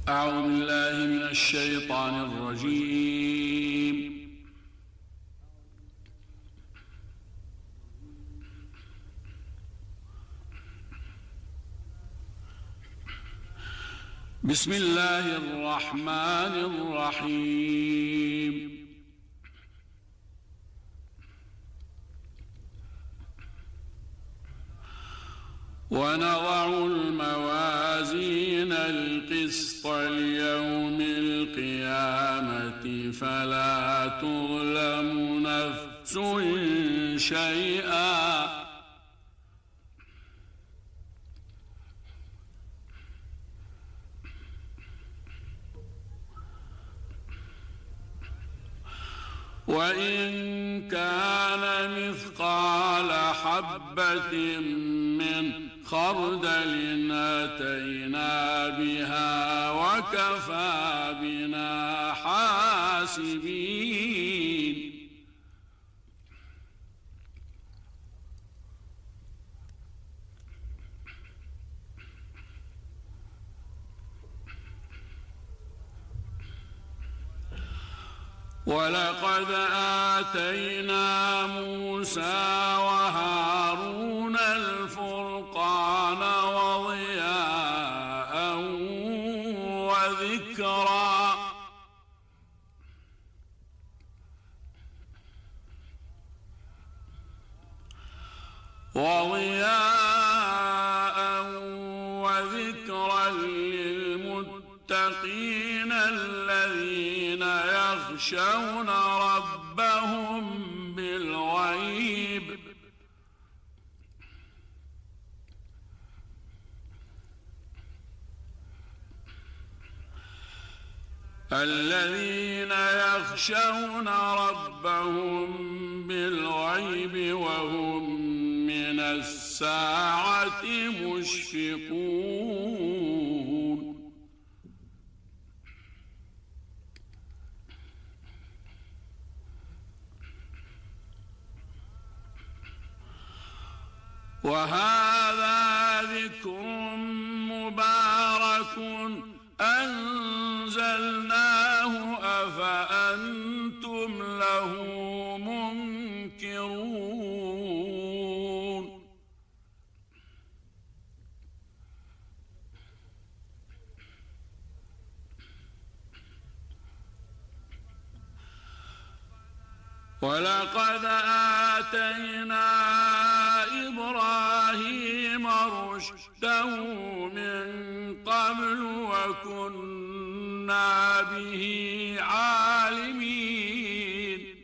أعوذ بالله من الشيطان الرجيم. بسم الله الرحمن الرحيم. ونضع الموازين القسط ليوم القيامة فلا تظلم نفس شيئا وإن كان مثقال حبة من خردل أتينا بها وكفى بنا حاسبين. ولقد آتينا موسى وهارون الفرقان وضياء وذكرا للمتقين الذين يخشون ربهم بالغيب وهم من الساعة مشفقون. وهذا ذكر مبارك أنزلناه أفأنتم له منكرون. ولقد آتينا إبراهيم رشده من قبل وكنا به عالمين.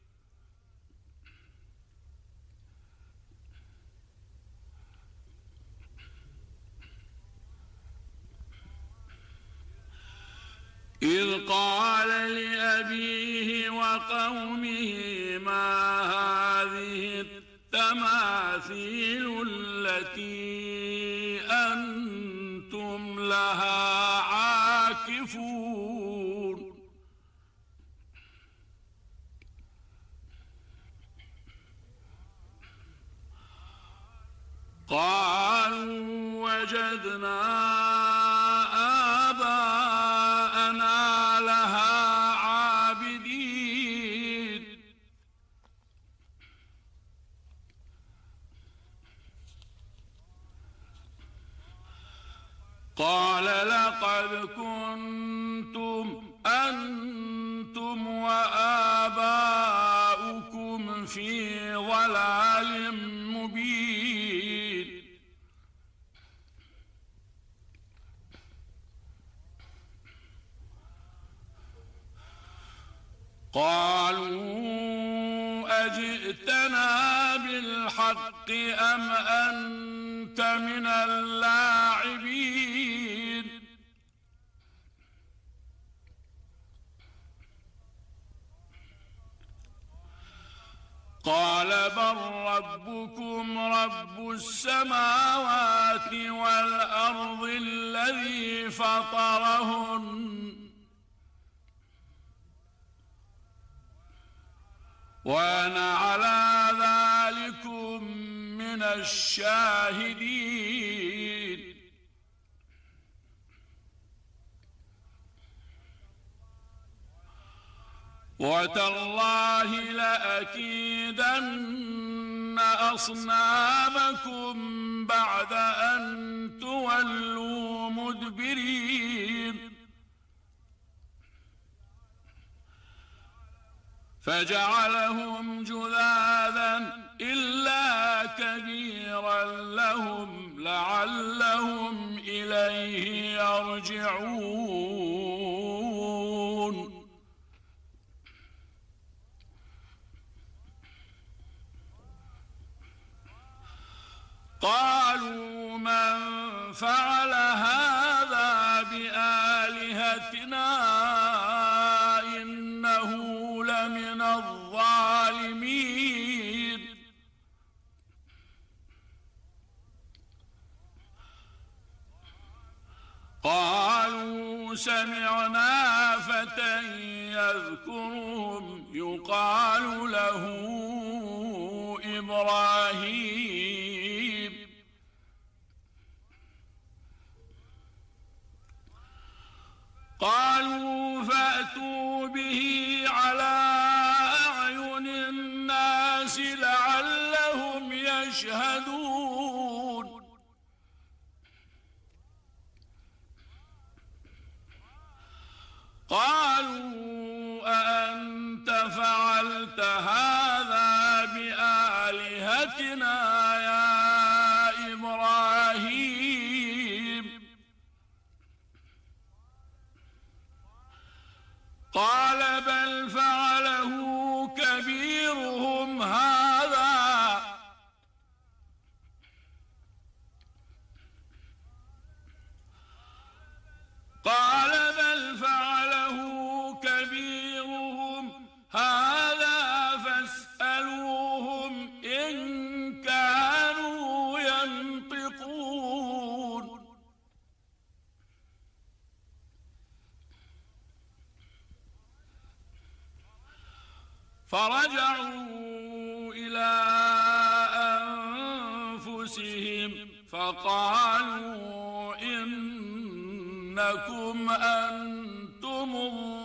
إذ قال لأبيه وقومه ما هذه التماثيل التي أنتم لها عاكفون. قالوا وجدنا آباءنا لها عابدين. قال لقد كنتم أنتم وآباؤكم في ضلال مبين. قالوا أجئتنا بالحق أم أنت من اللاعبين. قال بل ربكم رب السماوات والأرض الذي فطرهن وأنا على ذلكم من الشاهدين. وتالله لأكيدن أصنامكم بعد أن تولوا مدبرين فجعلهم جذاذا إلا كبيرا لهم لعلهم إليه يرجعون قالوا من فعل هذا بآلهتنا إنه لمن الظالمين قالوا سمعنا فتى يذكرهم يقال له إبراهيم قالوا فأتوا به على أعين الناس لعلهم يشهدون قالوا أأنت فعلت هذا بآلهتنا يا إبراهيم قال بل فعله كبيرهم هذا فاسألوهم إن كانوا ينطقون فرجعوا إلى أنفسهم فقالوا إنكم أنتم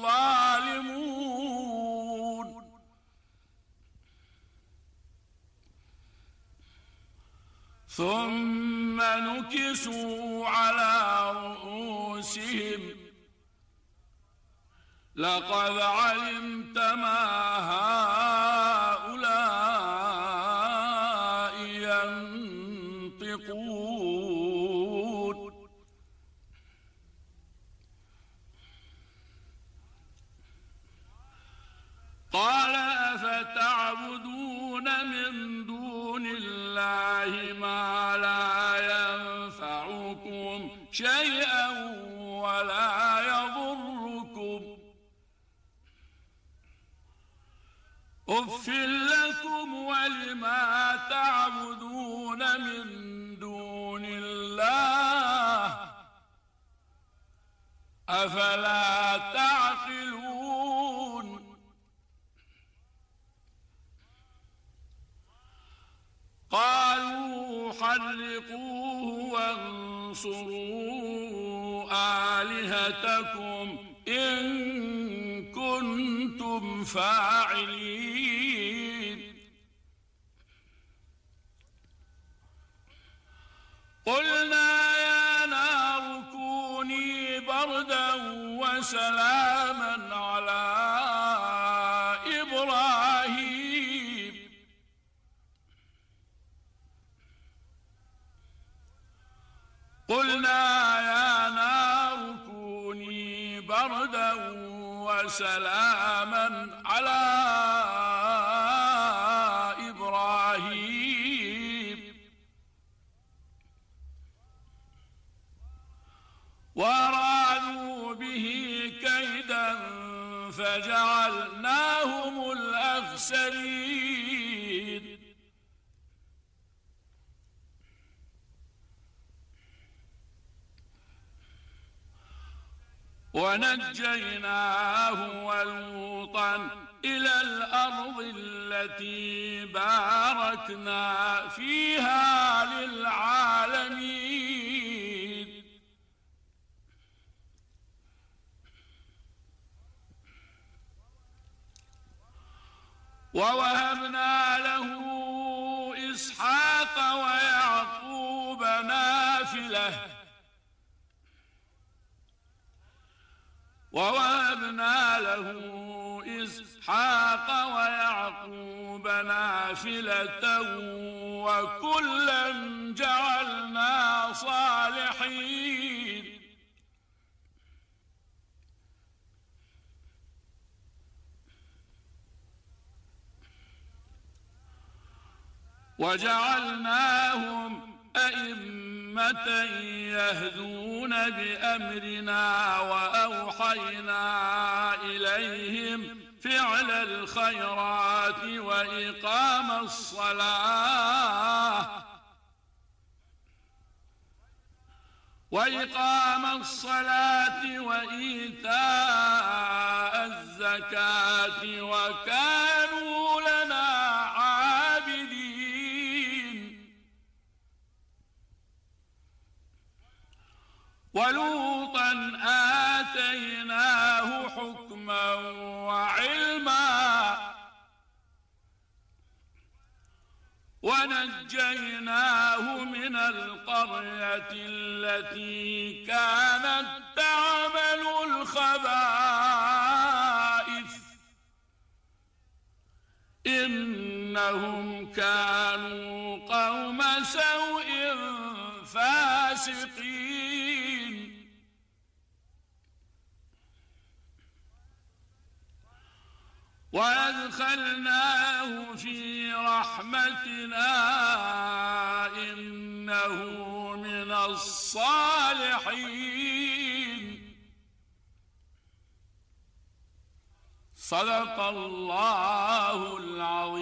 الظالمون ثم نكسوا على رؤوسهم لقد علمت ما هؤلاء ينطقون قال أفتعبدون من دون الله ما لا ينفعكم شيئا ولا يضركم أف لكم ولما تعبدون من دون الله أفلا تعقلون قالوا حرقوه وانصروا آلهتكم إن كنتم فاعلين قلنا يا نار كوني بردا وسلاما على إبراهيم قلنا يا نار كوني بردا وسلاما على إبراهيم وأرادوا به كيدا فجعلناهم الأخسرين ونجيناه ولوطا إلى الأرض التي باركنا فيها للعالمين ووهبنا له إسحاق ويعقوب نافلة وكلا جعلنا صالحين وجعلناهم أئمة يهدون بأمرنا وأوحينا إليهم فعل الخيرات وإقام الصلاة وإيتاء الزكاة وكانوا لنا عابدين ولوطا آتيناه حكما وعلما ونجيناه من القرية التي كانت تعمل الخبائث إنهم كانوا قوم سوء فاسقين وأدخلناه في رحمتنا إنه من الصالحين صدق الله العظيم.